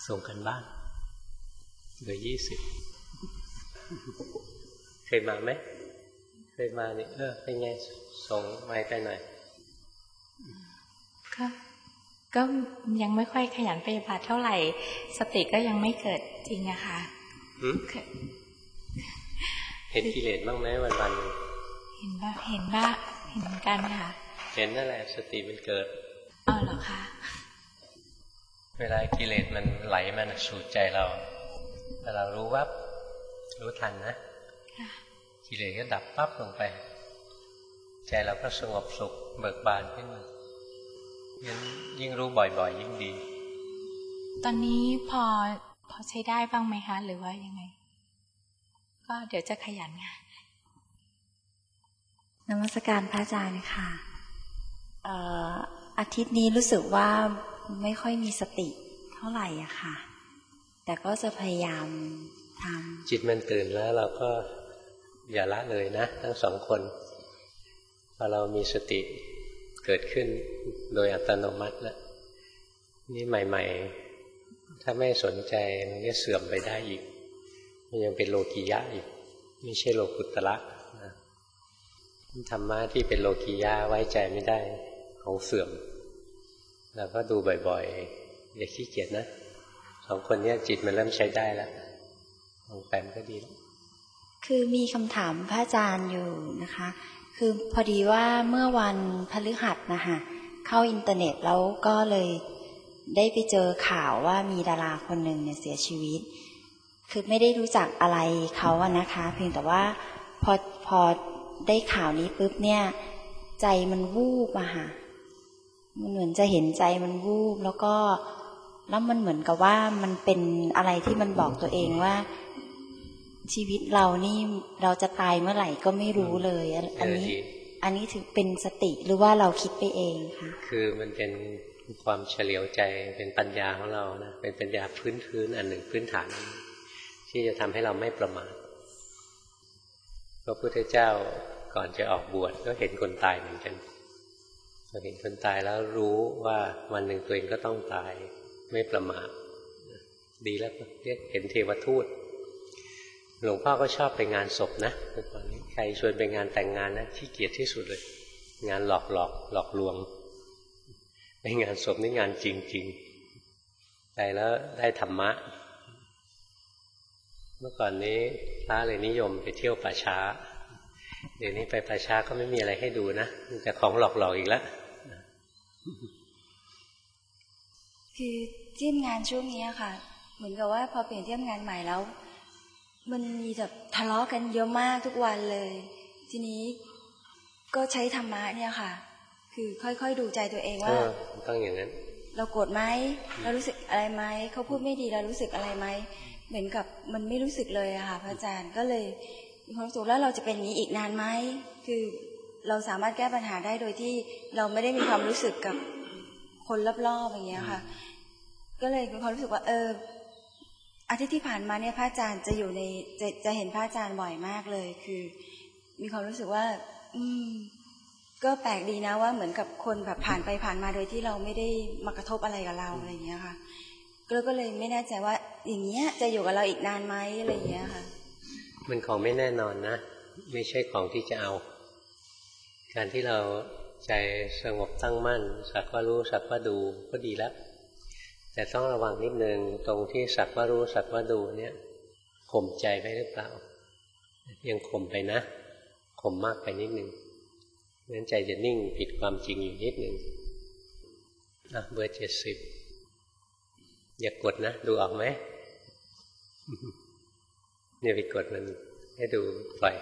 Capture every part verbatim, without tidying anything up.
ส่งกันบ้านเบอร์ยี่สิบเคยมาไหมเคยมานี่เออเป็นไงส่งไม้ไปหน่อยก็ก็ยังไม่ค่อยขยันปฏิบัติเท่าไหร่สติก็ยังไม่เกิดจริงอะค่ะเห็นกิเลสบ้างไหมวันวันเห็นบ้างเห็นบ้างเห็นเหมือนกันค่ะเห็นนั่นแหละสติมันเกิดอ๋อเหรอคะเวลากิเลสมันไหลมาสู่ใจเราแต่เรารู้วับรู้ทันนะกิเลสก็ดับปั๊บลงไปใจเราก็สงบสุขเบิกบานขึ้นมางั้นยิ่งรู้บ่อยๆยิ่งดีตอนนี้พอพอใช้ได้บ้างไหมคะหรือว่ายังไงก็เดี๋ยวจะขยันงานนมัสการพระอาจารย์ค่ะอาทิตย์นี้รู้สึกว่าไม่ค่อยมีสติเท่าไหร่อะค่ะแต่ก็จะพยายามทำจิตมันตื่นแล้วเราก็อย่าละเลยนะทั้งสองคนพอเรามีสติเกิดขึ้นโดยอัตโนมัติแล้วนี่ใหม่ๆถ้าไม่สนใจมันก็เสื่อมไปได้อีกมันยังเป็นโลกียะอีกไม่ใช่โลกุตตระนะธรรมะที่เป็นโลกียะไว้ใจไม่ได้ของเสื่อมเราก็ดูบ่อยๆอย่าขี้เกียจนะสองคนนี้จิตมันเริ่มใช้ได้แล้วของแปมก็ดีแล้วคือมีคำถามพระอาจารย์อยู่นะคะคือพอดีว่าเมื่อวันพฤหัสนะคะเข้าอินเทอร์เน็ตแล้วก็เลยได้ไปเจอข่าวว่ามีดาราคนหนึ่งเนี่ยเสียชีวิตคือไม่ได้รู้จักอะไรเขาอะนะคะเพียงแต่ว่าพอพอได้ข่าวนี้ปุ๊บเนี่ยใจมันวูบอะค่ะมันเหมือนจะเห็นใจมันวูบแล้วก็แล้วมันเหมือนกับว่ามันเป็นอะไรที่มันบอกตัวเองว่าชีวิตเรานี่เราจะตายเมื่อไหร่ก็ไม่รู้เลยอันนี้อันนี้ถือเป็นสติหรือว่าเราคิดไปเองคะคือมันเป็นความเฉลียวใจเป็นปัญญาของเรานะเป็นปัญญาพื้นพื้นอันหนึ่งพื้นฐานที่จะทำให้เราไม่ประมาทพระพุทธเจ้าก่อนจะออกบวชก็เห็นคนตายเหมือนกันพอเห็นคนตายแล้วรู้ว่าวันหนึ่งตัวเองก็ต้องตายไม่ประมาทดีแล้วเรียกเห็นเทวทูตหลวงพ่อก็ชอบไปงานศพนะตอนนี้ใครชวนไปงานแต่งงานนะขี้เกียจที่สุดเลยงานหลอกหลอกหลอกลวงไปงานศพนี่งานจริงๆไปแล้วได้ธรรมะเมื่อก่อนนี้พระเลยนิยมไปเที่ยวป่าช้าเดี๋ยวนี้ไปป่าช้าก็ไม่มีอะไรให้ดูนะมีแต่ของหลอกหลอกอีกแล้วคือทีมงานช่วงนี้ค่ะเหมือนกับว่าพอเปลี่ยนทีมงานใหม่แล้วมันมีแบบทะเลาะกันเยอะมากทุกวันเลยทีนี้ก็ใช้ธรรมะเนี่ยค่ะคือค่อยๆดูใจตัวเองว่าต้องอย่างนั้นเราโกรธไหมเรารู้สึกอะไรไหมเขาพูดไม่ดีเรารู้สึกอะไรไหมเหมือนกับมันไม่รู้สึกเลยอะค่ะพระอาจารย์ก็เลยมีความรู้สึกแล้วเราจะเป็นอย่างนี้อีกนานไหมคือเราสามารถแก้ปัญหาได้โดยที่เราไม่ได้มีความรู้สึกกับคนรอบๆอย่างเงี้ยค่ะก็เลยมีความรู้สึกว่าเอออาทิตย์ที่ผ่านมาเนี่ยพระอาจารย์จะอยู่ในจะจะเห็นพระอาจารย์บ่อยมากเลยคือมีความรู้สึกว่าอืมก็แปลกดีนะว่าเหมือนกับคนแบบผ่านไปผ่านมาโดยที่เราไม่ได้มากระทบอะไรกับเราอะไรอย่างเงี้ยค่ะก็ก็เลยไม่แน่ใจว่าอย่างเงี้ยจะอยู่กับเราอีกนานไหมอะไรอย่างเงี้ยค่ะมันของไม่แน่นอนนะไม่ใช่ของที่จะเอาการที่เราใจสงบตั้งมั่นสักว่ารู้สักว่าดูก็ดีแล้วแต่ต้องระวังนิดนึงตรงที่สักว่ารู้สักว่าดูเนี่ยข่มใจไว้หรือเปล่ายังข่มไปนะข่มมากไปนิดนึงงั้นใจจะนิ่งผิดความจริงอยู่นิดนึงอ่ะเบอร์เจ็ดสิบอย่ากดนะดูออกไหมเนี่ยไปกดมันให้ดูปล่อย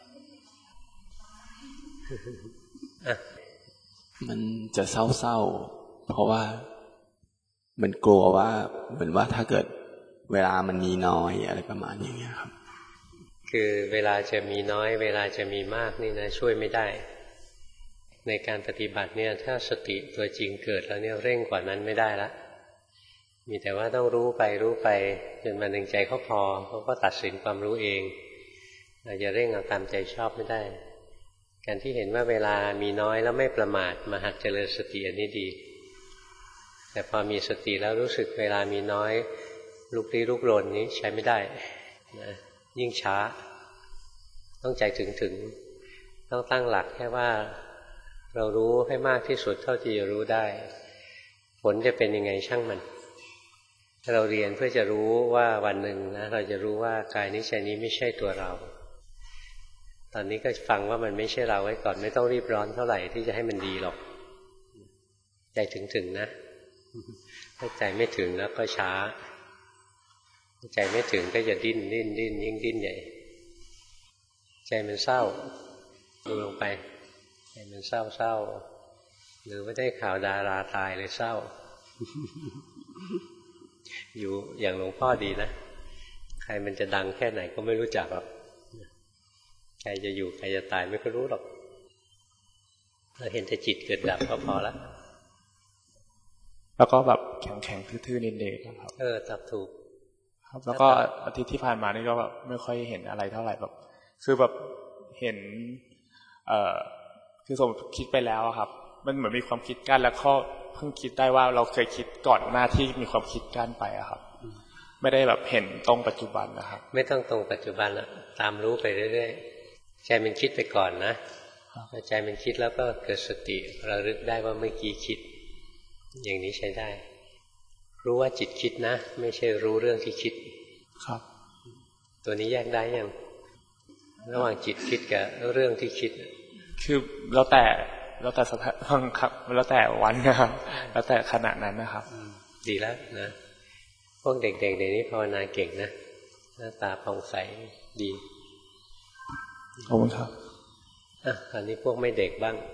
อ่ะมันจะเศร้าๆเพราะว่ามันกลัวว่าเหมือนว่าถ้าเกิดเวลามันมีน้อยอะไรประมาณอย่างเงี้ยครับคือเวลาจะมีน้อยเวลาจะมีมากนี่นะช่วยไม่ได้ในการปฏิบัติเนี่ยถ้าสติตัวจริงเกิดแล้วเนี่ยเร่งกว่านั้นไม่ได้ละมีแต่ว่าต้องรู้ไปรู้ไปจนมันหนึ่งใจเขาพอเขาก็ตัดสินความรู้เองเราจะเร่งเอาตามใจชอบไม่ได้การที่เห็นว่าเวลามีน้อยแล้วไม่ประมาทมาหัดเจริญสติอันนี้ดีแต่พอมีสติแล้วรู้สึกเวลามีน้อยลุกลี้ลุกลนนี้ใช้ไม่ได้นะยิ่งช้าต้องใจถึงถึงต้องตั้งหลักแค่ว่าเรารู้ให้มากที่สุดเท่าที่จะรู้ได้ผลจะเป็นยังไงช่างมันเราเรียนเพื่อจะรู้ว่าวันหนึ่งนะเราจะรู้ว่ากายนี้ใจนี้ไม่ใช่ตัวเราตอนนี้ก็ฟังว่ามันไม่ใช่เราไว้ก่อนไม่ต้องรีบร้อนเท่าไหร่ที่จะให้มันดีหรอกใจถึงๆนะถ้าใจไม่ถึงแล้วก็ช้าใจไม่ถึงก็จะดิ้นดิ้นดิ้นยิ่งดิ้นใหญ่ใจมันเศร้าดูลงไปใจมันเศร้าเศร้าหรือว่าได้ข่าวดาราตายเลยเศร้า อยู่อย่างหลวงพ่อดีนะใครมันจะดังแค่ไหนก็ไม่รู้จักหรอกใครจะอยู่ใครจะตายไม่ก็รู้หรอกเราเห็นแต่จิตเกิดดับก็พอละแล้วก็แบบแข็งแข็งทื่อๆนิดเดียวครับเออตับถูกครับแล้วก็อาทิตย์ที่ผ่านมานี่ก็แบบไม่ค่อยเห็นอะไรเท่าไหร่แบบคือแบบเห็นเอ่อคือสมมติคิดไปแล้วครับมันเหมือนมีความคิดกั้นแล้วก็เพิ่งคิดได้ว่าเราเคยคิดก่อนหน้าที่มีความคิดกั้นไปอะครับไม่ได้แบบเห็นตรงปัจจุบันนะครับไม่ต้องตรงปัจจุบันละตามรู้ไปเรื่อยๆใจมันคิดไปก่อนนะพอใจมันคิดแล้วก็เกิดสติระลึกได้ว่าเมื่อกี้คิดอย่างนี้ใช้ได้รู้ว่าจิตคิดนะไม่ใช่รู้เรื่องที่คิดครับตัวนี้แยกได้ยังระหว่างจิตคิดกับเรื่องที่คิดคือแล้วแต่แล้วแต่สถานครับแล้วแต่วันนะครับแล้วแต่ขณะนั้นนะครับดีแล้วนะพวกเด็กๆเดี๋ยวนี้ภาวนาเก่งนะหน้าตาผ่องใสดีขอบคุณครับอ่ะอันนี้พวกไม่เด็กบ้าง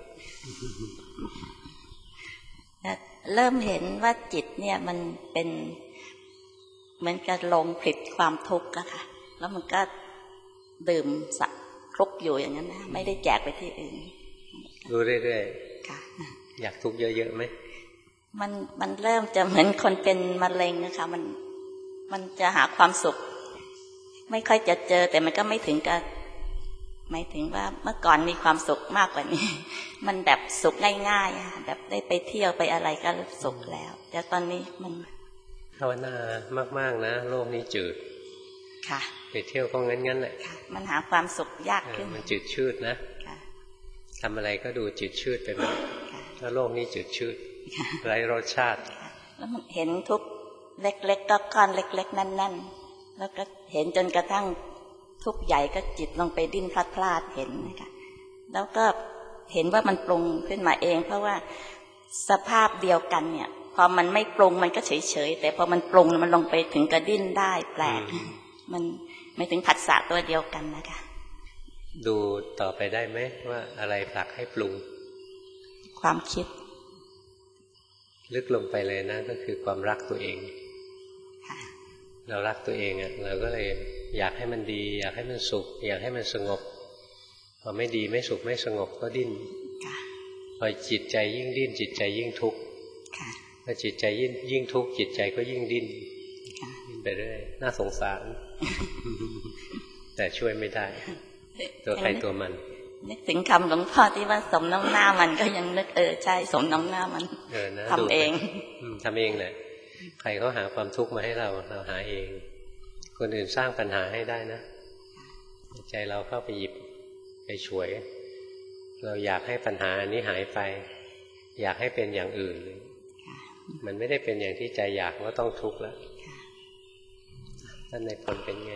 เริ่มเห็นว่าจิตเนี่ยมันเป็นเหมือนกับลงผลิตความทุกข์อะค่ะแล้วมันก็ดื่มสักคลุกอยู่อย่างนั้นนะไม่ได้แจกไปที่อื่นรู้เรื่อยๆค่ะอยากทุกข์เยอะๆไหมมันมันเริ่มจะเหมือนคนเป็นมะเร็งนะคะมันมันจะหาความสุขไม่ค่อยจะเจอแต่มันก็ไม่ถึงกับหมายถึงว่าเมื่อก่อนมีความสุขมากกว่านี้มันแบบสุขง่ายๆแบบได้ไปเที่ยวไปอะไรก็สุขแล้วแต่ตอนนี้มันภาวนามากๆนะโลกนี้จืดค่ะไปเที่ยวก็งั้นๆแหละมันหาความสุขยากขึ้นมันจืดชืดนะทำอะไรก็ดูจืดชืดไปหมดถ้าโลกนี้จืดชืดไร้รสชาติแล้วมันเห็นทุกเล็กๆก็ก้อนเล็กๆนั่นๆแล้วก็เห็นจนกระทั่งทุกใหญ่ก็จิตลงไปดิ้นพลัดพรากเห็นนะคะแล้วก็เห็นว่ามันปรุงขึ้นมาเองเพราะว่าสภาพเดียวกันเนี่ยพอมันไม่ปรุงมันก็เฉยๆแต่พอมันปรุงมันลงไปถึงกระดิ้นได้แปลกมันไม่ถึงผัสสะตัวเดียวกันนะคะดูต่อไปได้ไหมว่าอะไรผลักให้ปรุงความคิดลึกลงไปเลยนะก็คือความรักตัวเองเรารักตัวเองอ่ะเราก็เลยอยากให้มันดีอยากให้มันสุขอยากให้มันสงบพอไม่ดีไม่สุขไม่สงบก็ดิ้นพอจิตใจยิ่งดิ้นจิตใจยิ่งทุกข์พอจิตใจยิ่งยิ่งทุกข์จิตใจก็ยิ่งดิ้นดิ้นไปเรื่อยน่าสงสารแต่ช่วยไม่ได้ตัวใครตัวมันนึกถึงคำหลวงพ่อที่ว่าสมน้ำหน้ามันก็ยังนึกเออใช่สมน้ำหน้ามันทำเองทำเองแหละใครเขาหาความทุกข์มาให้เราเราหาเองคนอื่นสร้างปัญหาให้ได้นะใจเราเข้าไปหยิบไปฉวยเราอยากให้ปัญหาอันนี้หายไปอยากให้เป็นอย่างอื่นมันไม่ได้เป็นอย่างที่ใจอยากก็ต้องทุกข์แล้วท่านในผลเป็นไง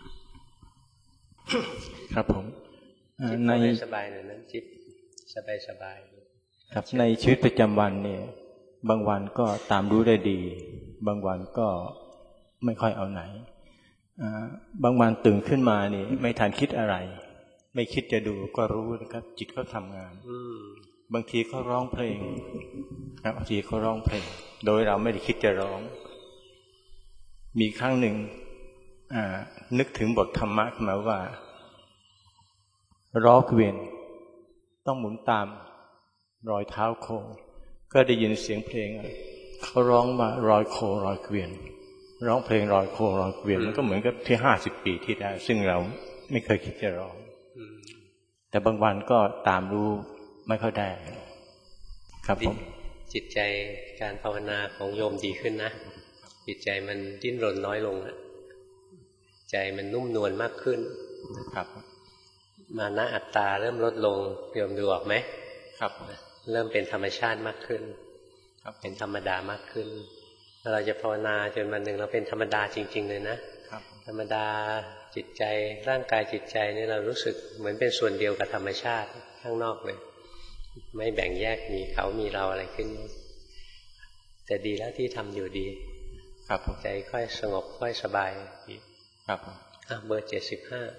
ครับผมในสบายหน่อยนั้นจิตสบายสบายครับในชีวิตประจำวันเนี่ยบางวันก็ตามรู้ได้ดีบางวันก็ไม่ค่อยเอาไหนบางวันตื่นขึ้นมานี่ไม่ทันคิดอะไรไม่คิดจะดูก็รู้นะครับจิตก็ทำงานบางทีเขาร้องเพลงบางทีเขาร้องเพลงโดยเราไม่ได้คิดจะร้องมีครั้งหนึ่งนึกถึงบทธรรมะขึ้นมาว่าล้อเกวียนต้องหมุนตามรอยเท้าโคก็ได้ยินเสียงเพลงเขาร้องมารอยโครอยเกวียนร้องเพลงรอยโครอยเกวียนมันก็เหมือนกับที่ห้าสิบปีที่แล้วซึ่งเราไม่เคยคิดจะร้องแต่บางวันก็ตามรู้ไม่ค่อยได้ครับผมจิตใจการภาวนาของโยมดีขึ้นนะจิตใจมันดิ้นรนน้อยลงใจมันนุ่มนวลมากขึ้นครับมานะอัตตาเริ่มลดลงโยมดูออกไหมครับเริ่มเป็นธรรมชาติมากขึ้นครับเป็นธรรมดามากขึ้นเราจะภาวนาจนวันหนึ่งเราเป็นธรรมดาจริงๆเลยนะครับธรรมดาจิตใจร่างกายจิตใจนี่เรารู้สึกเหมือนเป็นส่วนเดียวกับธรรมชาติข้างนอกเลยไม่แบ่งแยกมีเขามีเราอะไรขึ้นแต่ดีแล้วที่ทำอยู่ดีครับใจค่อยสงบค่อยสบายดีครับอ่ะเบอร์เจ็ดสิบห้า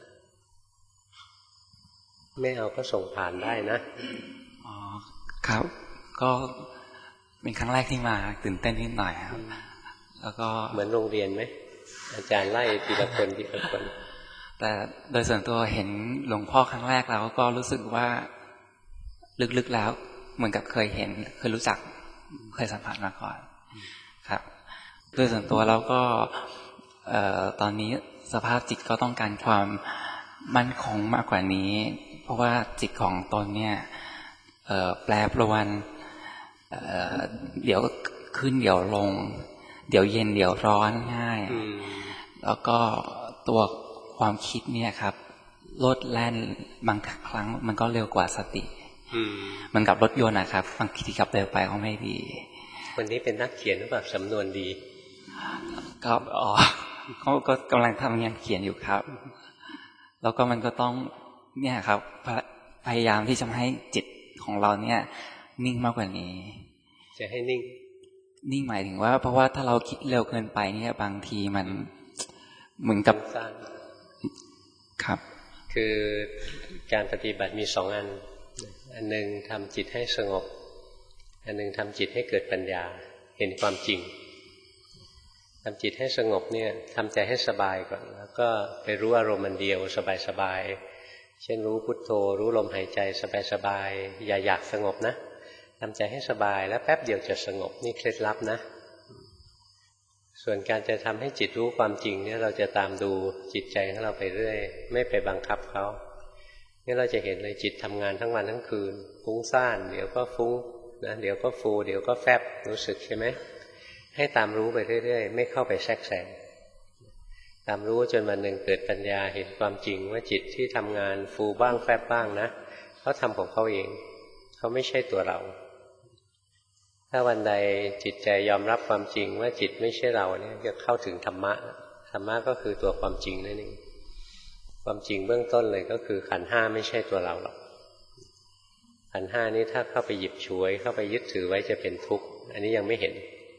ไม่เอาก็ส่งผ่านได้นะอ๋อครับก็เป็นครั้งแรกที่มาตื่นเต้นนิดหน่อยครับแล้วก็เหมือนโรงเรียนไหมอาจารย์ไล่ทีละคนทีละคนแต่โดยส่วนตัวเห็นหลวงพ่อครั้งแรกแล้วก็รู้สึกว่าลึกๆแล้วเหมือนกับเคยเห็นเคยรู้จักเคยสัมผัสมาก่อนครับโดยส่วนตัวแล้วก็ตอนนี้สภาพจิตก็ต้องการความมั่นคงมากกว่านี้เพราะว่าจิตของตนเนี่ยแปรปรวนเดี๋ยวขึ้นเดี๋ยวลงเดี๋ยวเย็นเดี๋ยวร้อนง่ายแล้วก็ตัวความคิดเนี่ยครับโลดแล่นบางครั้งมันก็เร็วกว่าสติมันกับรถยนต์นะครับบางทีขับเร็วไปก็ไม่ดีวันนี้เป็นนักเขียนหรือเปล่าสำนวนดีก็อ๋อเขาก็กำลังทำงานเขียนอยู่ครับแล้วก็มันก็ต้องเนี่ยครับพยายามที่จะให้จิตของเราเนี่ยนิ่งมากกว่านี้จะให้นิ่งนิ่งหมายถึงว่าเพราะว่าถ้าเราคิดเร็วเกินไปเนี่ยบางทีมันเหมือนกับครับคือการปฏิบัติมีสองอันอันหนึ่งทำจิตให้สงบอันหนึ่งทำจิตให้เกิดปัญญาเห็นความจริงทำจิตให้สงบเนี่ยทำใจให้สบายก่อนแล้วก็ไปรู้อารมณ์มันเดียวสบายๆเช่นรู้พุทโธรู้ลมหายใจสบายๆอย่าอยากสงบนะทำใจให้สบายแล้วแป๊บเดียวจะสงบนี่เคล็ดลับนะส่วนการจะทำให้จิตรู้ความจริงเนี่ยเราจะตามดูจิตใจของเราไปเรื่อยไม่ไปบังคับเขานี่เราจะเห็นเลยจิตทำงานทั้งวันทั้งคืนฟุ้งซ่านเดี๋ยวก็ฟุ้งนะเดี๋ยวก็ฟูเดี๋ยวก็แฟบรู้สึกใช่ไหมให้ตามรู้ไปเรื่อยๆไม่เข้าไปแทรกแซงตามรู้จนวันหนึ่งเกิดปัญญาเห็นความจริงว่าจิตที่ทำงานฟูบ้างแฟบบ้างนะเขาทำของเขาเองเขาไม่ใช่ตัวเราถ้าวันใดจิตใจยอมรับความจริงว่าจิตไม่ใช่เราเนี่ยจะเข้าถึงธรรมะธรรมะก็คือตัวความจริงนั่นเองความจริงเบื้องต้นเลยก็คือขันธ์ห้าไม่ใช่ตัวเราหรอกขันธ์ห้านี้ถ้าเข้าไปหยิบฉวยเข้าไปยึดถือไว้จะเป็นทุกข์อันนี้ยังไม่เห็น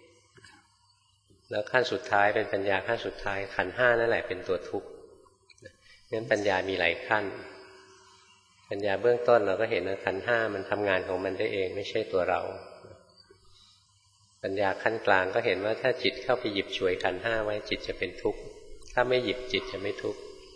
แล้วขั้นสุดท้ายเป็นปัญญาขั้นสุดท้ายขันธ์ห้านั่นแหละเป็นตัวทุกข์งั้นปัญญามีหลายขั้นปัญญาเบื้องต้นเราก็เห็นว่าขันธ์ห้ามันทำงานของมันได้เองไม่ใช่ตัวเราปัญญาขั้นกลางก็เห็นว่าถ้าจิตเข้าไปหยิบฉวยขันธ์ห้าไว้จิตจะเป็นทุกข์ถ้าไม่หยิบจิตจะไม่ทุกข์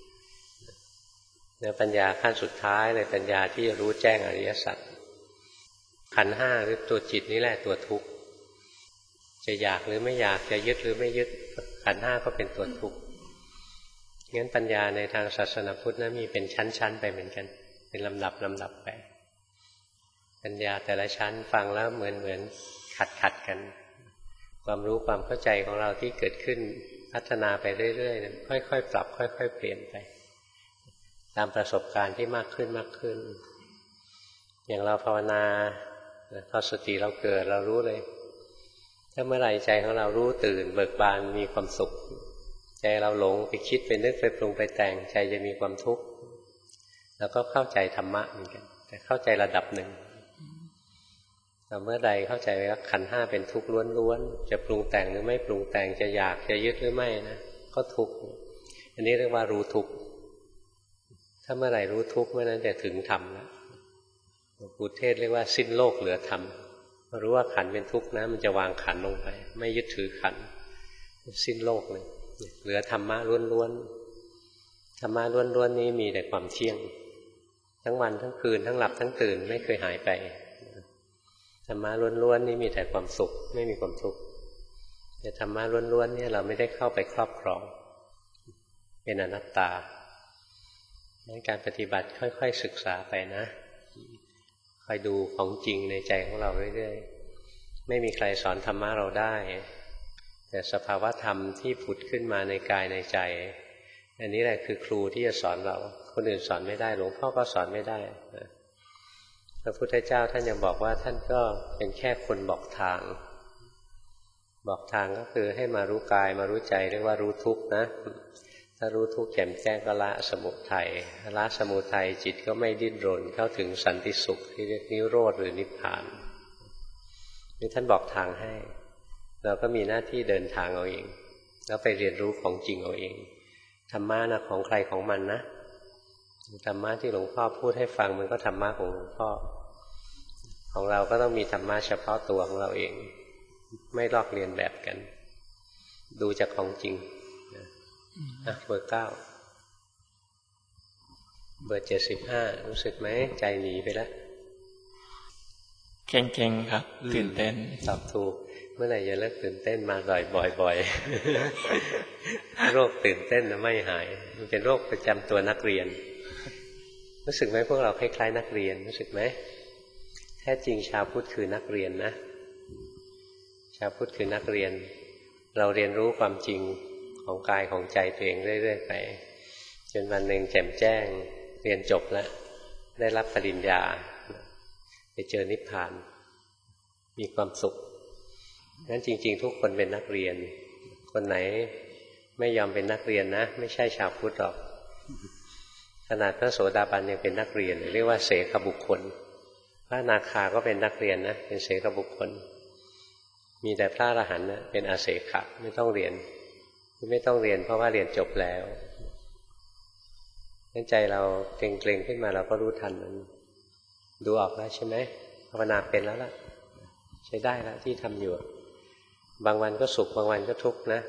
แล้วปัญญาขั้นสุดท้ายเลยปัญญาที่รู้แจ้งอริยสัจขันธ์ห้าหรือตัวจิตนี่แหละตัวทุกข์จะอยากหรือไม่อยากจะยึดหรือไม่ยึดขันธ์ห้าก็เป็นตัวทุกข์งั้นปัญญาในทางศาสนาพุทธนั้นมีเป็นชั้นๆไปเหมือนกันเป็นลำดับลำดับไปปัญญาแต่ละชั้นฟังแล้วเหมือนเหมือนขัดขัดกันความรู้ความเข้าใจของเราที่เกิดขึ้นพัฒนาไปเรื่อยๆค่อยๆปรับค่อยๆเปลี่ยนไปตามประสบการณ์ที่มากขึ้นมากขึ้นอย่างเราภาวนาพอสติเราเกิดเรารู้เลยถ้าเมื่อไหร่ใจของเรารู้ตื่นเบิกบานมีความสุขใจเราหลงไปคิดไปนึกไปปรุงไปแต่งใจจะมีความทุกข์แล้วก็เข้าใจธรรมะเหมือนกันแต่เข้าใจระดับหนึ่งแต่เมื่อใดเข้าใจว่าขันธ์ห้าเป็นทุกข์ล้วนๆจะปรุงแต่งหรือไม่ปรุงแต่งจะอยากจะยึดหรือไม่นะก็ทุกข์อันนี้เรียกว่ารู้ทุกข์ถ้าเมื่อไหร่รู้ทุกข์เมื่อนั้นจะถึงธรรมแล้วหลวงปู่เทศเรียกว่าสิ้นโลกเหลือธรรมรู้ว่าขันธ์เป็นทุกข์นะมันจะวางขันธ์ลงไปไม่ยึดถือขันธ์สิ้นโลกเลยเหลือธรรมะล้วนๆธรรมะล้วนๆนี้มีแต่ความเที่ยงทั้งวันทั้งคืนทั้งหลับทั้งตื่นไม่เคยหายไปธรรมะล้วนๆนี่มีแต่ความสุขไม่มีความทุกข์แต่ธรรมะล้วนๆเนี่ยเราไม่ได้เข้าไปครอบครองเป็นอนัตตาในการปฏิบัติค่อยๆศึกษาไปนะคอยดูของจริงในใจของเราเรื่อยๆไม่มีใครสอนธรรมะเราได้แต่แต่สภาวะธรรมที่ผุดขึ้นมาในกายในใจอันนี้แหละคือครูที่จะสอนเราคนอื่นสอนไม่ได้หลวงพ่อก็สอนไม่ได้พระพุทธเจ้าท่านยังบอกว่าท่านก็เป็นแค่คนบอกทางบอกทางก็คือให้มารู้กายมารู้ใจเรียกว่ารู้ทุกข์นะถ้ารู้ทุกข์แจ่มแจ้งก็ละสมุทัยละสมุทัยจิตก็ไม่ดิ้นรนเข้าถึงสันติสุขที่เรียกนิโรธหรือนิพพานนี่ท่านบอกทางให้เราก็มีหน้าที่เดินทางเอาเองแล้วไปเรียนรู้ของจริงเอาเองธรรมะนะของใครของมันนะธรรมะที่หลวงพ่อพูดให้ฟังมันก็ธรรมะของหลวงพ่อของเราก็ต้องมีธรรมะเฉพาะตัวของเราเองไม่ลอกเลียนแบบกันดูจากของจริงนะเบอร์เก้าเบอร์เจ็ดสิบห้ารู้สึกไหมใจหนีไปแล้วเก่งๆครับตื่นเต้นตอบถูกเมื่อไหร่จะเลิกตื่นเต้นมาบ่อยๆโรคตื่นเต้นนะไม่หายมันเป็นโรคประจำตัวนักเรียนรู้สึกไหมพวกเราคล้ายๆนักเรียนรู้สึกไหมแท้จริงชาวพุทธคือนักเรียนนะชาวพุทธคือนักเรียนเราเรียนรู้ความจริงของกายของใจตัวเองเรื่อยๆไปจนวันหนึ่งแจ่มแจ้งเรียนจบแล้วได้รับปริญญาไปเจอนิพพานมีความสุขงั้นจริงๆทุกคนเป็นนักเรียนคนไหนไม่ยอมเป็นนักเรียนนะไม่ใช่ชาวพุทธหรอกขนาดพระโสดาบันยังเป็นนักเรียนเรียกว่าเสขบุคคลพระอนาคาก็เป็นนักเรียนนะเป็นเสขบุคคลมีแต่พระอรหันต์นะเป็นอาเสขะไม่ต้องเรียนไม่ต้องเรียนเพราะว่าเรียนจบแล้วงั้นใจเราเกร็งๆขึ้นมาเราก็รู้ทันมันดูออกแล้วใช่ไหมภาวนาเป็นแล้วล่ะใช้ได้แล้วที่ทำอยู่บางวันก็สุขบางวันก็ทุกข์นะ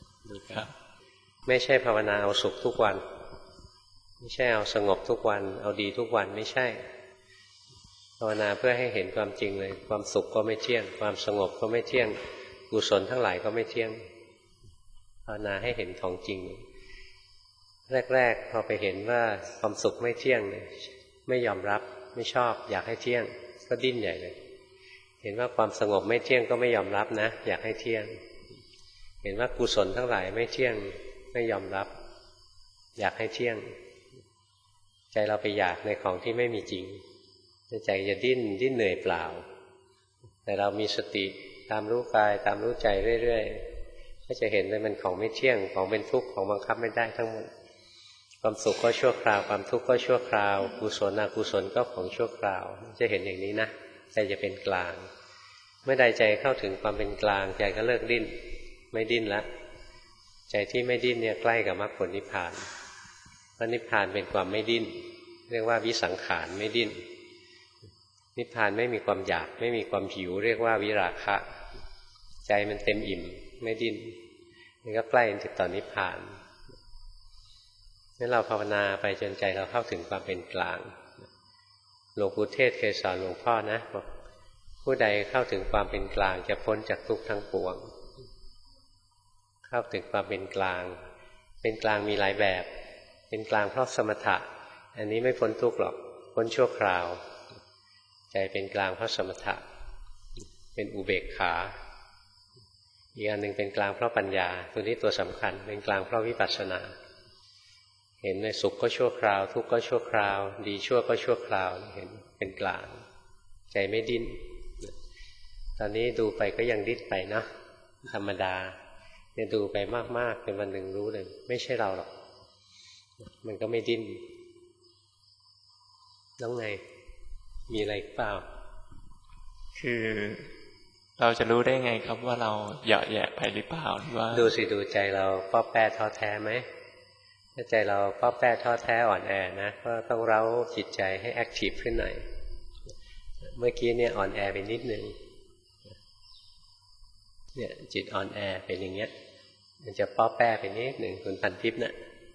ไม่ใช่ภาวนาเอาสุขทุกวันไม่ใช่เอาสงบทุกวันเอาดีทุกวันไม่ใช่ภาวนาเพื่อให้เห็นความจริงเลยความสุขก็ไม่เที่ยงความสงบก็ไม่เที่ยงกุศลทั้งหลายก็ไม่เที่ยงภาวนาให้เห็นของจริงแรกๆพอไปเห็นว่าความสุขไม่เที่ยงเลยไม่ยอมรับไม่ชอบอยากให้เที่ยงก็ดิ้นใหญ่เลยเห็นว่าความสงบไม่เที่ยงก็ไม่ยอมรับนะอยากให้เที่ยงเห็นว่ากุศลทั้งหลายไม่เที่ยงไม่ยอมรับอยากให้เที่ยงใจเราไปอยากในของที่ไม่มีจริงใจจะดิ้นดิ้นเหนื่อยเปล่าแต่เรามีสติตามรู้กายตามรู้ใจเรื่อยๆก็จะเห็นเลยมันของไม่เที่ยงของเป็นทุกข์ของบังคับไม่ได้ทั้งหมดความสุขก็ชั่วคราวความทุกข์ก็ชั่วคราวกุศลอกุศลก็ของชั่วคราวจะเห็นอย่างนี้นะใจจะเป็นกลางเมื่อใดใจเข้าถึงความเป็นกลางใจก็เลิกดิ้นไม่ดิ้นแล้วใจที่ไม่ดิ้นเนี่ยใกล้กับมรรคผลนิพพานเพราะนิพพานเป็นความไม่ดิ้นเรียกว่าวิสังขารไม่ดิ้นนิพพานไม่มีความอยากไม่มีความหิวเรียกว่าวิราคะใจมันเต็มอิ่มไม่ดิ้นนี่ก็ใกล้ถึงต่อนิพพานงั้นเราภาวนาไปจนใจเราเข้าถึงความเป็นกลางหลวงปู่เทศเคยสอนหลวงพ่อนะบอกผู้ใดเข้าถึงความเป็นกลางจะพ้นจากทุกข์ทั้งปวงเข้าถึงความเป็นกลางเป็นกลางมีหลายแบบเป็นกลางเพราะสมถะอันนี้ไม่พ้นทุกข์หรอกพ้นชั่วคราวใจเป็นกลางเพราะสมถะเป็นอุเบกขาอีกอันหนึ่งเป็นกลางเพราะปัญญาตัวนี้ตัวสำคัญเป็นกลางเพราะวิปัสสนาเห็นในสุขก็ชั่วคราวทุกข์ก็ชั่วคราวดีชั่วก็ชั่วคราวเห็นเป็นกลางใจไม่ดิ้นตอนนี้ดูไปก็ยังดิ้นไปนะธรรมดาเนี่ยดูไปมากๆเป็นวันหนึ่งรู้เลยไม่ใช่เราหรอกมันก็ไม่ดิ้นแล้วไงมีอะไรเปล่าคือเราจะรู้ได้ไงครับว่าเราเหยาะแยะไปหรือเปล่าหรือว่าดูสิดูใจเราป้อแป้ท้อแท้ไหมถ้าใจเราป้อแป้ท้อแท้อ่อนแอนะก็ต้องเร้าจิตใจให้แอคทีฟขึ้นหน่อยเมื่อกี้เนี่ยอ่อนแอไปนิดนึงเนี่ยจิตอ่อนแอเป็นอย่างเงี้ยมันจะป้อแป้ไปนิดหนึ่งคุณพันทิพย์น่ะ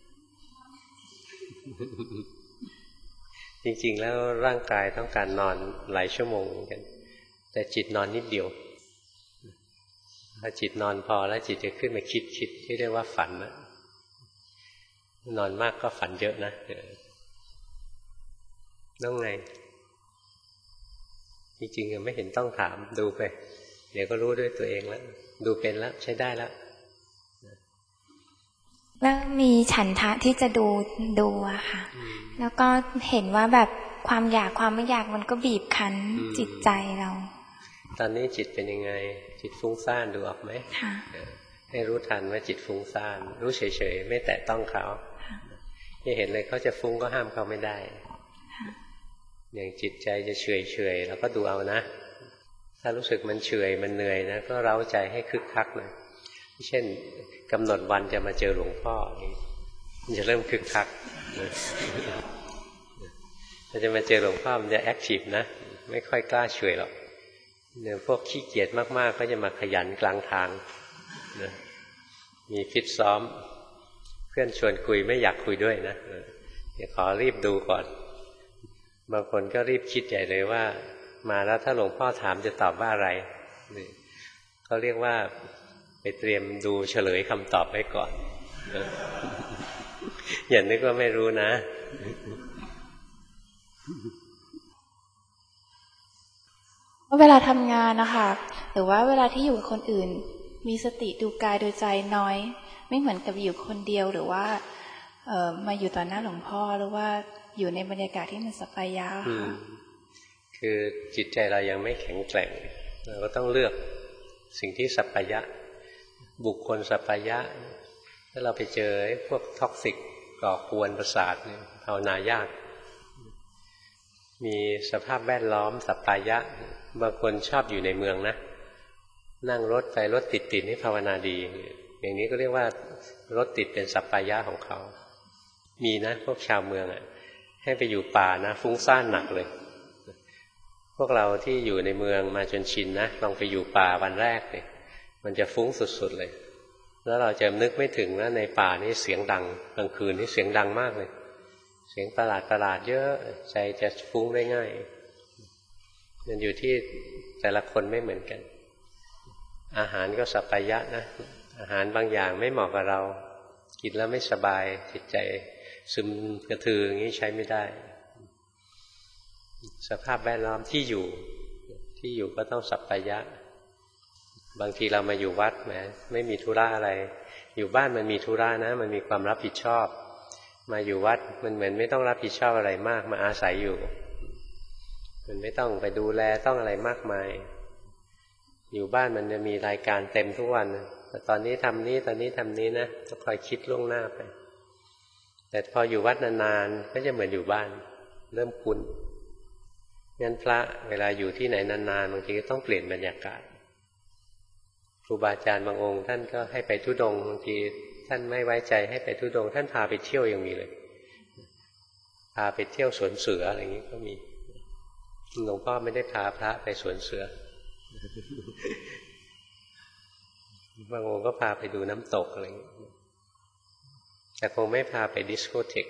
จริงๆแล้วร่างกายต้องการนอนหลายชั่วโมงเหมือนกันแต่จิตนอนนิดเดียวถ้าจิตนอนพอแล้วจิตจะขึ้นมาคิดคิดที่เรียกว่าฝันนะนอนมากก็ฝันเยอะนะต้องไงจริงๆไม่เห็นต้องถามดูไปเดี๋ยวก็รู้ด้วยตัวเองแล้วดูเป็นแล้วใช้ได้แล้วแล้วมีฉันทะที่จะดูดูอะค่ะแล้วก็เห็นว่าแบบความอยากความไม่อยากมันก็บีบคั้นจิตใจเราตอนนี้จิตเป็นยังไงจิตฟุ้งซ่านดูออกไหมค่ะให้รู้ทันว่าจิตฟุ้งซ่านรู้เฉยๆไม่แตะต้องเขาจะเห็นเลยเขาจะฟุ้งก็ห้ามเขาไม่ได้อย่างจิตใจจะเฉยเฉยแล้วก็ดูเอานะถ้ารู้สึกมันเฉยมันเหนื่อยนะก็เร้าใจให้คึกคักหน่อยเช่นกำหนดวันจะมาเจอหลวงพ่อมันจะเริ่มคึกคักถ้าจะมาเจอหลวงพ่อมันจะแอคทีฟนะไม่ค่อยกล้าเฉยหรอกเนี่ยพวกขี้เกียจมากๆก็จะมาขยันกลางทางนะมีฟิตซ้อมเพื่อนชวนคุยไม่อยากคุยด้วยนะเดี๋ยวขอรีบดูก่อนบางคนก็รีบคิดใหญ่เลยว่ามาแล้วถ้าหลวงพ่อถามจะตอบว่าอะไรนี่เขาเรียกว่าไปเตรียมดูเฉลยคำตอบไว้ก่อนอย่านึกว่าไม่รู้นะเวลาทำงานนะคะหรือว่าเวลาที่อยู่กับคนอื่นมีสติดูกายดูใจน้อยไม่เหมือนกับอยู่คนเดียวหรือว่าเอ่อมาอยู่ต่อหน้าหลวงพ่อหรือว่าอยู่ในบรรยากาศที่มันสัปายะค่ะคือจิตใจเรายังไม่แข็งแกร่งเราก็ต้องเลือกสิ่งที่สัปายะบุคคลสัปายะถ้าเราไปเจอไอ้พวกท็อกซิกก่อกวนประสาทเนี่ยภาวนายากมีสภาพแวดล้อมสัปายะบางคนชอบอยู่ในเมืองนะนั่งรถไปรถติดติดนี่ภาวนาดีอย่างนี้ก็เรียกว่ารถติดเป็นสัปายะของเขามีนะพวกชาวเมืองอ่ะให้ไปอยู่ป่านะฟุ้งซ่านหนักเลยพวกเราที่อยู่ในเมืองมาจนชินนะลองไปอยู่ป่าวันแรกเลยมันจะฟุ้งสุดๆเลยแล้วเราจะนึกไม่ถึงว่าในป่านี่เสียงดังกลางคืนนี่เสียงดังมากเลยเสียงประหลาดประหลาดเยอะใจจะฟุ้งได้ง่ายมันอยู่ที่แต่ละคนไม่เหมือนกันอาหารก็สัปปายะนะอาหารบางอย่างไม่เหมาะกับเรากินแล้วไม่สบายจิตใจซึมกระทืออย่างนี้ใช้ไม่ได้สภาพแวดล้อมที่อยู่ที่อยู่ก็ต้องสัปปายะบางทีเรามาอยู่วัดแหมไม่มีธุระอะไรอยู่บ้านมันมีธุระนะมันมีความรับผิดชอบมาอยู่วัดมันเหมือนไม่ต้องรับผิดชอบอะไรมากมาอาศัยอยู่มันไม่ต้องไปดูแลต้องอะไรมากมายอยู่บ้านมันจะมีรายการเต็มทุกวันแต่ตอนนี้ทำนี้ตอนนี้ทำนี้นะต้องคอยคิดล่วงหน้าไปแต่พออยู่วัดนานๆก็จะเหมือนอยู่บ้านเริ่มคุ้นงั้นพระเวลาอยู่ที่ไหนนานๆบางทีก็ต้องเปลี่ยนบรรยากาศครูบาอาจารย์บางองค์ท่านก็ให้ไปธุดงค์บางทีท่านไม่ไว้ใจให้ไปธุดงค์ท่านพาไปเที่ยวยังมีเลยพาไปเที่ยวสวนเสืออะไรอย่างนี้ก็มีหลวงพ่อไม่ได้พาพระไปสวนเสือบางองค์ก็พาไปดูน้ำตกอะไรอย่างนี้แต่คงไม่พาไปดิสโกเทค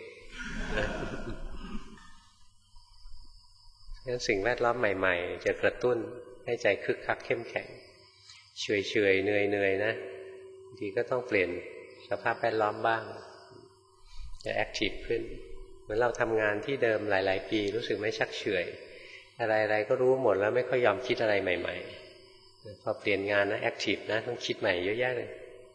งั้นสิ่งแวดล้อมใหม่ๆจะกระตุ้นให้ใจคึกคักเข้มแข็งเฉยเฉยเหนื่อยเหนื่อยนะบางทีก็ต้องเปลี่ยนสภาพแวดล้อมบ้างจะแอคทีฟขึ้นเหมือนเราทำงานที่เดิมหลายๆปีรู้สึกไม่ชักเฉยอะไรๆก็รู้หมดแล้วไม่ค่อยยอมคิดอะไรใหม่ๆพอเปลี่ยนงานนะแอคทีฟนะต้องคิดใหม่เยอะแยะเลย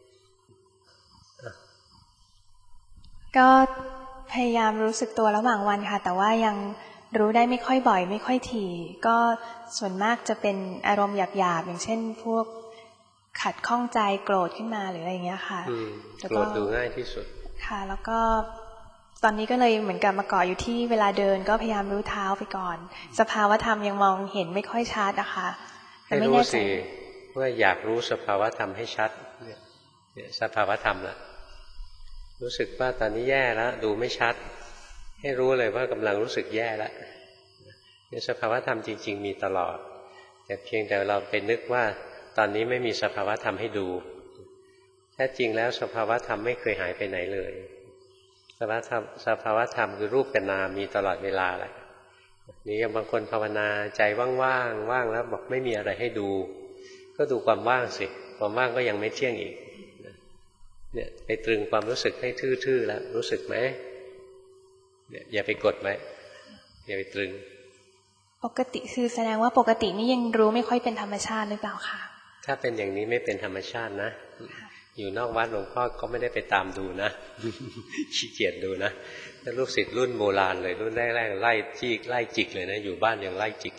ก็พยายามรู้สึกตัวระหว่างวันค่ะแต่ว่ายังรู้ได้ไม่ค่อยบ่อยไม่ค่อยถี่ก็ส่วนมากจะเป็นอารมณ์หยาบๆอย่างเช่นพวกขัดข้องใจโกรธขึ้นมาหรืออะไรอย่างเงี้ยค่ะโกรธดูง่ายที่สุดค่ะแล้วก็ตอนนี้ก็เลยเหมือนกับมาเกาะอยู่ที่เวลาเดินก็พยายามรู้เท้าไปก่อนสภาวะธรรมยังมองเห็นไม่ค่อยชัดนะคะแต่ไม่แน่ใจว่าอยากรู้สภาวะธรรมให้ชัดเนี่ยสภาวะธรรมล่ะรู้สึกว่าตอนนี้แย่แล้วดูไม่ชัดให้รู้เลยว่ากำลังรู้สึกแย่แล้วเนี่ยสภาวะธรรมจริงๆมีตลอดแต่เพียงแต่เราไปนึกว่าตอนนี้ไม่มีสภาวะธรรมให้ดูแท้จริงแล้วสภาวะธรรมไม่เคยหายไปไหนเลยสภาวะธรรมสภาวะธรรมคือรูปกับนามมีตลอดเวลาแหละนี่อย่างบางคนภาวนาใจว่างๆว่างแล้วบอกไม่มีอะไรให้ดูก็ดูความว่างสิความว่างก็ยังไม่เที่ยงอีกเนี่ยไปตรึงความรู้สึกให้ทื่อๆแล้วรู้สึกไหมเนี่ยอย่าไปกดไว้อย่าไปตรึงปกติคือแสดงว่าปกตินี่ยังรู้ไม่ค่อยเป็นธรรมชาติหรือเปล่าคะถ้าเป็นอย่างนี้ไม่เป็นธรรมชาตินะอยู่นอกวัดหลวงพ่อก็ไม่ได้ไปตามดูนะ ขี้เกียจดูนะถ้าลูกศิษย์รุ่นโบราณเลยรุ่นแรกๆไล่จี้ไล่จิกเลยนะอยู่บ้านยังไล่จิก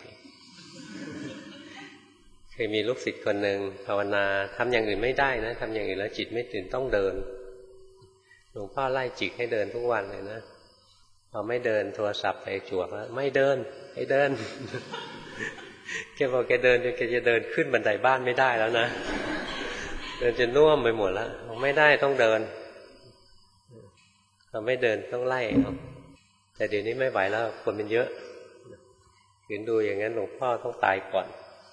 เคยมีลูกศิษย์คนหนึ่งภาวนาทำอย่างอื่นไม่ได้นะทำอย่างอื่นแล้วจิตไม่ตื่นต้องเดินหลวงพ่อไล่จิกให้เดินทุกวันเลยนะพอไม่เดินโทรศัพท์ไปจวกแล้วไม่เดินให้เดิน แกบอกแกเดินจนแกจะเดินขึ้นบันไดบ้านไม่ได้แล้วนะเดินจะน่วมไปหมดแล้วไม่ได้ต้องเดินเราไม่เดินต้องไล่แต่เดี๋ยวนี้ไม่ไหวแล้วคนมันเยอะขืนดูอย่างนั้นหลวงพ่อต้องตายก่อน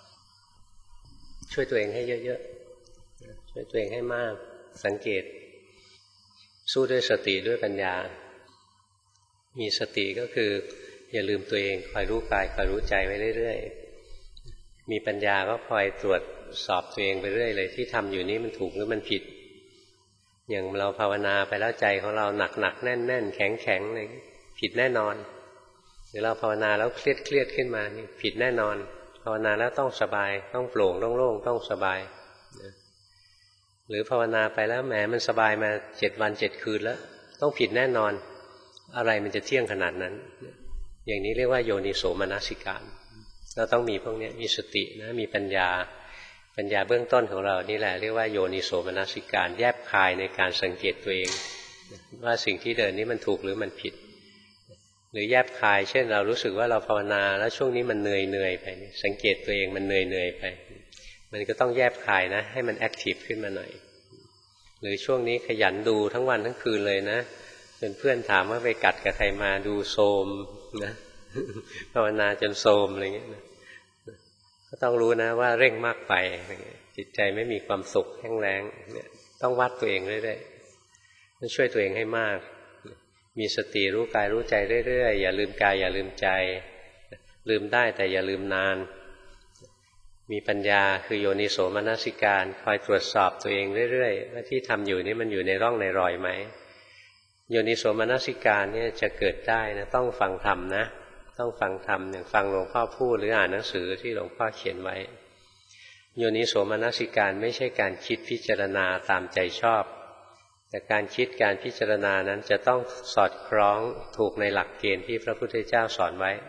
ช่วยตัวเองให้เยอะๆช่วยตัวเองให้มากสังเกตสู้ด้วยสติด้วยปัญญามีสติก็คืออย่าลืมตัวเองคอยรู้กายคอยรู้ใจไว้เรื่อยๆมีปัญญาก็คอยตรวจสอบตัวเองไปเรื่อยเลยที่ทำอยู่นี้มันถูกหรือมันผิดอย่างเราภาวนาไปแล้วใจของเราหนักหนักแน่นแน่นแข็งแข็งอะไรผิดแน่นอนหรือเราภาวนาแล้วเครียดเครียดขึ้นมานี่ผิดแน่นอนภาวนาแล้วต้องสบายต้องโปร่งต้องโล่งต้องสบายหรือภาวนาไปแล้วแหมมันสบายมาเจ็ดวันเจ็ดคืนแล้วต้องผิดแน่นอนอะไรมันจะเที่ยงขนาดนั้นอย่างนี้เรียกว่าโยนิโสมนสิการเราต้องมีพวกนี้มีสตินะมีปัญญาปัญญาเบื้องต้นของเรานี่แหละเรียกว่าโยนิโสมนสิการแยบคายในการสังเกตตัวเองว่าสิ่งที่เดินนี้มันถูกหรือมันผิดหรือแยบคายเช่นเรารู้สึกว่าเราภาวนาแล้วช่วงนี้มันเหนื่อยเหนื่อยไปสังเกตตัวเองมันเหนื่อยเหนื่อยไปมันก็ต้องแยบคายนะให้มันแอคทีฟขึ้นมาหน่อยหรือช่วงนี้ขยันดูทั้งวันทั้งคืนเลยนะจนเพื่อนถามว่าไปกัดกับใครมาดูโทรมนะภาวนาจนโทรมอะไรเงี้ยนะก็ต้องรู้นะว่าเร่งมากไปจิตใจไม่มีความสุขแห้งแล้งเนี่ยต้องวัดตัวเองเรื่อยๆต้องช่วยตัวเองให้มากมีสติรู้กายรู้ใจเรื่อยๆอย่าลืมกายอย่าลืมใจลืมได้แต่อย่าลืมนานมีปัญญาคือโยนิโสมนสิการคอยตรวจสอบตัวเองเรื่อยๆว่าที่ทำอยู่นี่มันอยู่ในร่องในรอยไหมโยนิโสมนสิการเนี่ยจะเกิดได้นะต้องฟังธรรมนะต้องฟังธรรมอย่างฟังหลวงพ่อพูดหรืออ่านหนังสือที่หลวงพ่อเขียนไว้โยนิโสมนสิการไม่ใช่การคิดพิจารณาตามใจชอบแต่การคิดการพิจารณานั้นจะต้องสอดคล้องถูกในหลักเกณฑ์ที่พระพุทธเจ้าสอนไว้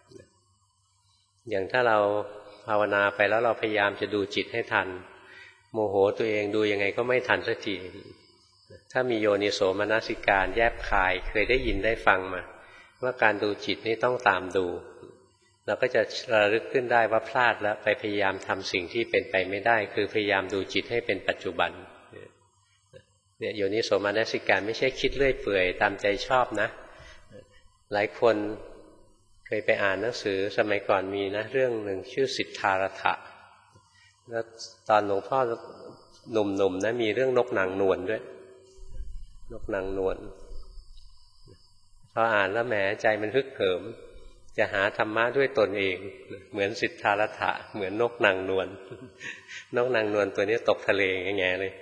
อย่างถ้าเราภาวนาไปแล้วเราพยายามจะดูจิตให้ทันโมโหตัวเองดูยังไงก็ไม่ทันสักทีถ้ามีโยนิโสมนสิการแยบคายเคยได้ยินได้ฟังมาว่าการดูจิตนี่ต้องตามดูเราก็จะระลึกขึ้นได้ว่าพลาดแล้วไปพยายามทำสิ่งที่เป็นไปไม่ได้คือพยายามดูจิตให้เป็นปัจจุบันเนี่ยโยนิโสมนสิการไม่ใช่คิดเรื่อยเปื่อยตามใจชอบนะหลายคนเคยไปอ่านหนังสือสมัยก่อนมีนะเรื่องหนึ่งชื่อสิทธารัตถะแล้วตอนหลวงพ่อหนุ่มๆนะมีเรื่องนกนางนวลด้วยนกนางนวลพออ่านแล้วแหมใจมันฮึกเหิมจะหาธรรมะด้วยตนเองเหมือนสิทธารัตถะเหมือนนกนางนวลนกนางนวลตัวนี้ตกทะเลแง่ๆเลย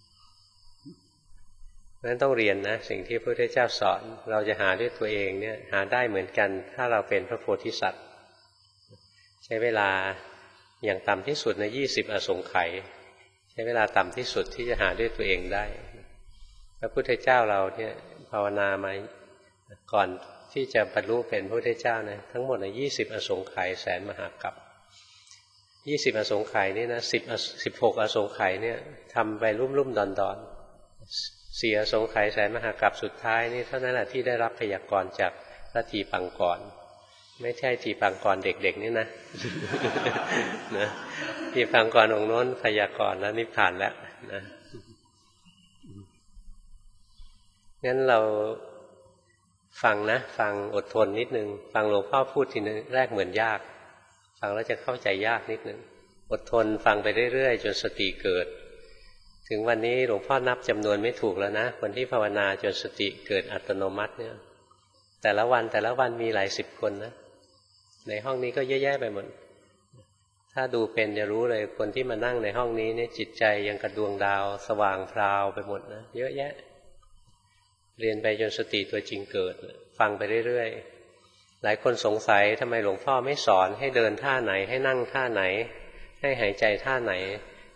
นั้นต้องเรียนนะสิ่งที่พระพุทธเจ้าสอนเราจะหาด้วยตัวเองเนี่ยหาได้เหมือนกันถ้าเราเป็นพระโพธิสัตว์ใช้เวลาอย่างต่ำที่สุดในยี่สิบอสงไขยใช้เวลาต่ำที่สุดที่จะหาด้วยตัวเองได้พระพุทธเจ้าเราเนี่ยภาวนามาก่อนที่จะบรรลุเป็นพระพุทธเจ้านะทั้งหมดในยี่สิบอสงไขยแสนมหากัปยี่สิบอสงไขยนี่นะสิบสิบหกอสงไขยเนี่ยทำไปรุ่มๆดอนๆสี่อสงไขยแสนมหากัปสุดท้ายนี่เท่านั้นแหละที่ได้รับพยากรณ์จากพระทีปังกรไม่ใช่ทีปังกรเด็กๆนี่นะ นะทีปังกรองค์โน้นพยากรณ์แล้วนิพพานแล้วนะงั้นเราฟังนะฟังอดทนนิดนึงฟังหลวงพ่อพูดทีนึงแรกเหมือนยากฟังแล้วจะเข้าใจยากนิดนึงอดทนฟังไปเรื่อยๆจนสติเกิดถึงวันนี้หลวงพ่อนับจำนวนไม่ถูกแล้วนะคนที่ภาวนาจนสติเกิดอัตโนมัติเนี่ยแต่ละวันแต่ละวันมีหลายสิบคนนะในห้องนี้ก็เยอะแยะไปหมดถ้าดูเป็นจะรู้เลยคนที่มานั่งในห้องนี้เนี่ยจิตใจยังกระดวงดาวสว่างพราวไปหมดนะเยอะแยะเรียนไปจนสติตัวจริงเกิดฟังไปเรื่อยๆหลายคนสงสัยทำไมหลวงพ่อไม่สอนให้เดินท่าไหนให้นั่งท่าไหนให้หายใจท่าไหน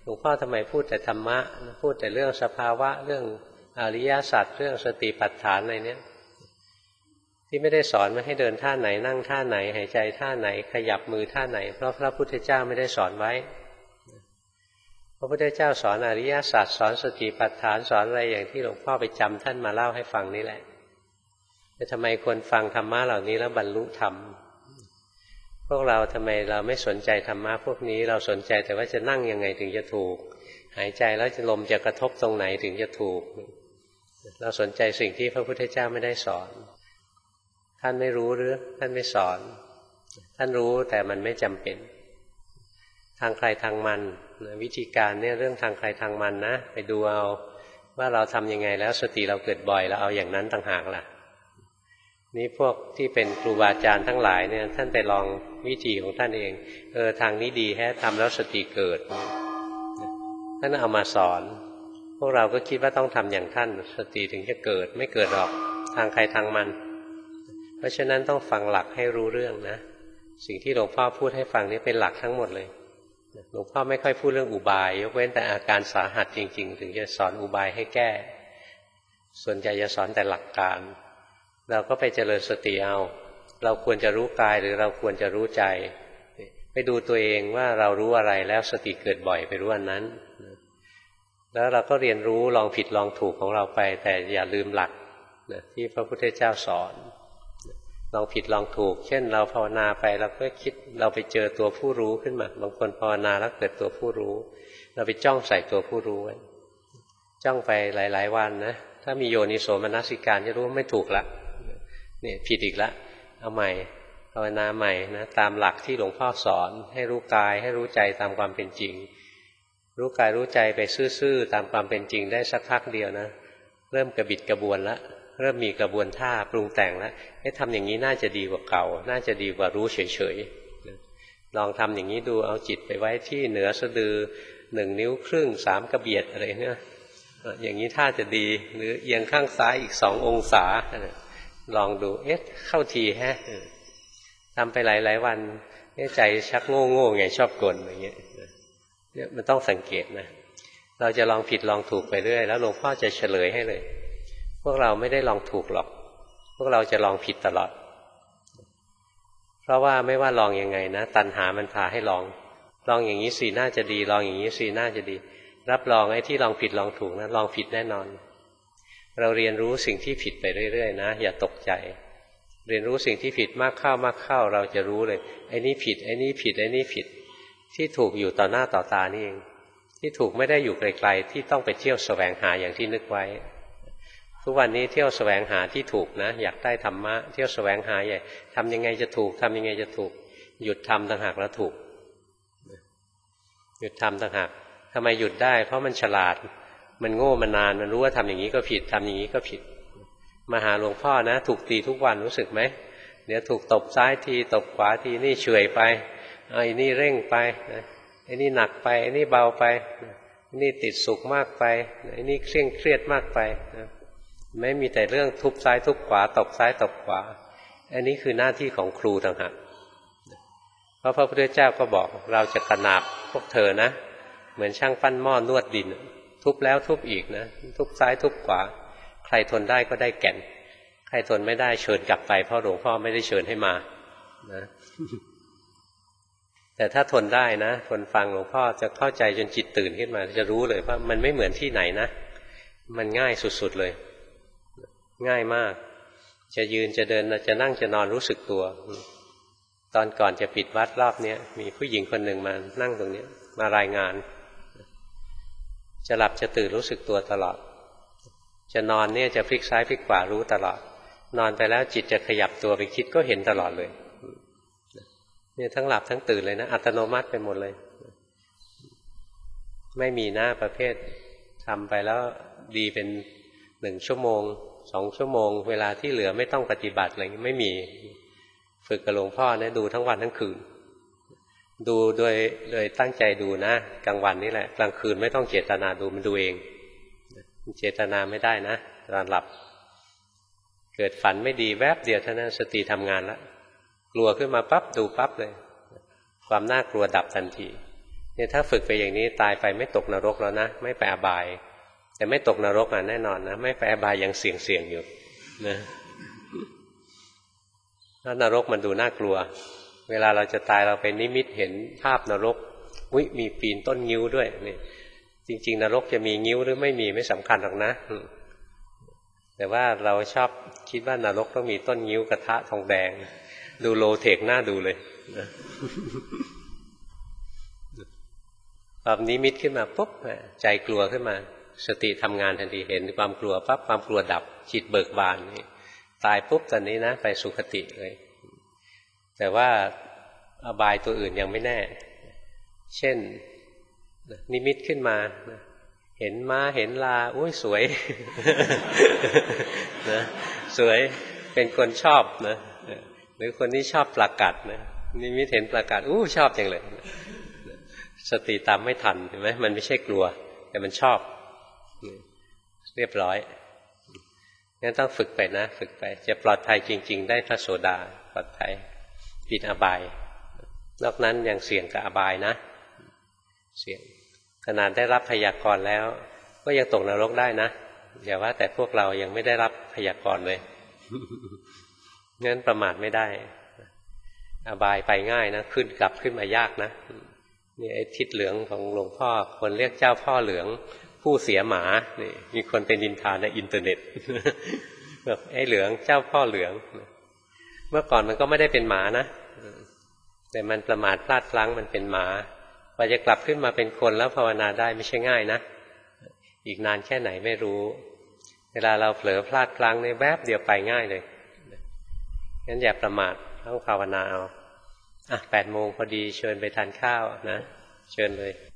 ลวงพ่อทำไมพูดแต่ธรรมะพูดแต่เรื่องสภาวะเรื่องอริยสัจเรื่องสติปัฏฐานอะไรเนี้ยที่ไม่ได้สอนมาให้เดินท่าไหนนั่งท่าไหนหายใจท่าไหนขยับมือท่าไหนเพราะพระพุทธเจ้าไม่ได้สอนไว้พระพุทธเจ้าสอนอริยสัจสอนสติปัฏฐานสอนอะไรอย่างที่หลวงพ่อไปจำท่านมาเล่าให้ฟังนี่แหละแต่ทำไมคนฟังธรรมะเหล่านี้แล้วบรรลุธรรมพวกเราทำไมเราไม่สนใจธรรมะพวกนี้เราสนใจแต่ว่าจะนั่งยังไงถึงจะถูกหายใจแล้วจะลมจะกระทบตรงไหนถึงจะถูกเราสนใจสิ่งที่พระพุทธเจ้าไม่ได้สอนท่านไม่รู้หรือท่านไม่สอนท่านรู้แต่มันไม่จำเป็นทางใครทางมันวิธีการเนี่ยเรื่องทางใครทางมันนะไปดูเอาว่าเราทำยังไงแล้วสติเราเกิดบ่อยแล้วเอาอย่างนั้นต่างหากล่ะนี่พวกที่เป็นครูบาอาจารย์ทั้งหลายเนี่ยท่านไปลองวิธีของท่านเองเออทางนี้ดีแฮะทำแล้วสติเกิดท่านเอามาสอนพวกเราก็คิดว่าต้องทำอย่างท่านสติถึงจะเกิดไม่เกิดหรอกทางใครทางมันเพราะฉะนั้นต้องฟังหลักให้รู้เรื่องนะสิ่งที่หลวงพ่อพูดให้ฟังนี้เป็นหลักทั้งหมดเลยหลวงพ่อไม่ค่อยพูดเรื่องอุบายยกเว้นแต่อาการสาหัสจริงๆถึงจะสอนอุบายให้แก้ส่วนใหญ่จะสอนแต่หลักการเราก็ไปเจริญสติเอาเราควรจะรู้กายหรือเราควรจะรู้ใจไปดูตัวเองว่าเรารู้อะไรแล้วสติเกิดบ่อยไปรู้อันนั้นแล้วเราก็เรียนรู้ลองผิดลองถูกของเราไปแต่อย่าลืมหลักนะที่พระพุทธเจ้าสอนลองผิดลองถูกเช่นเราภาวนาไปเราก็คิดเราไปเจอตัวผู้รู้ขึ้นมาบางคนภาวนาแล้วเกิดตัวผู้รู้เราไปจ้องใส่ตัวผู้รู้ไว้จ้องไปหลายๆวันนะถ้ามีโยนิโสมนสิการจะรู้ว่าไม่ถูกละเนี่ยผิดอีกละเอาใหม่ภาวนาใหม่นะตามหลักที่หลวงพ่อสอนให้รู้กายให้รู้ใจตามความเป็นจริงรู้กายรู้ใจไปซื่อๆตามความเป็นจริงได้สักพักเดียวนะเริ่มกระบิดกระบวนแล้วเริ่มมีกระบวนท่าปรุงแต่งแล้วให้ทำอย่างนี้น่าจะดีกว่าเก่าน่าจะดีกว่ารู้เฉยๆลองทำอย่างนี้ดูเอาจิตไปไว้ที่เหนือสะดือหนึ่งนิ้วครึ่งสามกระเบียดอะไรเนี่ยอย่างนี้ท่าจะดีหรือเอียงข้างซ้ายอีกสององศาลองดูเอ๊ะเข้าทีแฮะทำไปหลายๆวันใจชักโง่โง่ไงชอบกลอย่างเงี้ยเนี่ยมันต้องสังเกตนะเราจะลองผิดลองถูกไปเรื่อยแล้วหลวงพ่อจะเฉลยให้เลยพวกเราไม่ได้ลองถูกหรอกพวกเราจะลองผิดตลอดเพราะว่าไม่ว่าลองยังไงนะตัณหามันพาให้ลองลองอย่างนี้สิน่าจะดีลองอย่างนี้สิน่าจะดีรับรองไอ้ที่ลองผิดลองถูกนะลองผิดแน่นอนเราเรียนรู้สิ่งที่ผิดไปเรื่อยๆนะอย่าตกใจเรียนรู้สิ่งที่ผิดมากเข้ามากเข้าเราจะรู้เลยไอ้นี่ผิดไอ้นี่ผิดไอ้นี่ผิดที่ถูกอยู่ต่อหน้าต่อตานี่เองที่ถูกไม่ได้อยู่ไกลๆที่ต้องไปเที่ยวแสวงหาอย่างที่นึกไว้ทุกวันนี้เที่ยวแสวงหาที่ถูกนะอยากได้ธรรมะเที่ยวแสวงหาใหญ่ทำยังไงจะถูกทำยังไงจะถูกหยุดทำต่างหากแล้วถูกหยุดทำต่างหากทำไมหยุดได้เพราะมันฉลาดมันโง่มานานมันรู้ว่าทำอย่างนี้ก็ผิดทำอย่างนี้ก็ผิดมาหาหลวงพ่อนะถูกตีทุกวันรู้สึกไหมเดี๋ยวถูกตบซ้ายทีตบขวาทีนี่เฉยไปไอ้นี่เร่งไปไอ้นี่หนักไปไอ้นี่เบาไปไอ้นี่ติดสุขมากไปไอ้นี่เคร่งเครียดมากไปไม่มีแต่เรื่องทุบซ้ายทุบขวาตบซ้ายตบขวาอันนี้คือหน้าที่ของครูต่างหากเพราะพระพุทธเจ้าก็บอกเราจะขนาบพวกเธอนะเหมือนช่างปั้นหม้อนวดดินทุบแล้วทุบอีกนะทุบซ้ายทุบขวาใครทนได้ก็ได้แก่นใครทนไม่ได้เชิญกลับไปเพราะหลวงพ่อไม่ได้เชิญให้มานะแต่ถ้าทนได้นะทนฟังหลวงพ่อจะเข้าใจจนจิตตื่นขึ้นมาจะรู้เลยว่ามันไม่เหมือนที่ไหนนะมันง่ายสุดๆเลยง่ายมากจะยืนจะเดินจะนั่งจะนอนรู้สึกตัวตอนก่อนจะปิดวัดรอบนี้มีผู้หญิงคนหนึ่งมานั่งตรงนี้มารายงานจะหลับจะตื่นรู้สึกตัวตลอดจะนอนเนี่ยจะพลิกซ้ายพลิกขวารู้ตลอดนอนไปแล้วจิตจะขยับตัวไปคิดก็เห็นตลอดเลยเนี่ยทั้งหลับทั้งตื่นเลยนะอัตโนมัติไปหมดเลยไม่มีหน้าประเภททำไปแล้วดีเป็นหนึ่งชั่วโมงสองชั่วโมงเวลาที่เหลือไม่ต้องปฏิบัติอะไรไม่มีฝึกกับหลวงพ่อเนี่ยดูทั้งวันทั้งคืนดูโดยโดยตั้งใจดูนะกลางวันนี่แหละกลางคืนไม่ต้องเจตนาดูมันดูเองเจตนาไม่ได้นะตอนหลับเกิดฝันไม่ดีแวบเดียวเท่านั้นสติทำงานแล้วกลัวขึ้นมาปั๊บดูปั๊บเลยความน่ากลัวดับทันทีเนี่ยถ้าฝึกไปอย่างนี้ตายไปไม่ตกนรกแล้วนะไม่ไปอบายแต่ไม่ตกนรกอ่ะแน่นอนนะไม่ไปอบายยังเสี่ยงเสี่ยงอยู่นะแล้วนรกมันดูน่ากลัวเวลาเราจะตายเราไปนิมิตเห็นภาพนรกอุ๊ยมีปีนต้นงิ้วด้วยนี่จริงๆนรกจะมีงิ้วหรือไม่มีไม่สำคัญหรอกนะแต่ว่าเราชอบคิดว่านรกต้องมีต้นงิ้วกระทะทองแดงดูโลเทคหน้าดูเลยนะแบบนิมิตขึ้นมาปุ๊บใจกลัวขึ้นมาสติทำงานทันทีเห็นความกลัวปั๊บความกลัวดับจิตเบิกบานนี่ตายปุ๊บตอนนี้นะไปสุคติเลยแต่ว่าอบายตัวอื่นยังไม่แน่เช่นนิมิตขึ้นมาเห็นม้าเห็นลาอุ้ยสวยนะสวยเป็นคนชอบนะหรือคนที่ชอบปลากัดนะนิมิตเห็นปลากัดอู้ชอบจังเลยสติตามไม่ทันเห็นไหมมันไม่ใช่กลัวแต่มันชอบเรียบร้อยงั้นต้องฝึกไปนะฝึกไปจะปลอดภัยจริงๆได้พระโสดาปลอดภัยปิดอบายนอกนั้นยังเสี่ยงกับอบายนะเสี่ยงขนาดได้รับพยากรณ์แล้วก็ยังตกนรกได้นะอย่าว่าแต่พวกเรายังไม่ได้รับพยากรณ์เลยงั้นประมาทไม่ได้อบายไปง่ายนะขึ้นกลับขึ้นมายากนะนี่ไอ้ทิศเหลืองของหลวงพ่อคนเรียกเจ้าพ่อเหลืองผู้เสียหมานี่มีคนเป็นนินทาในอินเทอร์เน็ตแบบไอ้เหลืองเจ้าพ่อเหลืองเมื่อก่อนมันก็ไม่ได้เป็นหมานะแต่มันประมาทพลาดพลั้งมันเป็นหมาพอจะกลับขึ้นมาเป็นคนแล้วภาวนาได้ไม่ใช่ง่ายนะอีกนานแค่ไหนไม่รู้เวลาเราเผลอพลาดพลั้งในแวบเดียวไปง่ายเลยงั้นอย่าประมาทต้องภาวนาเอาอ่ะแปดโมงพอดีเชิญไปทานข้าวนะเชิญเลย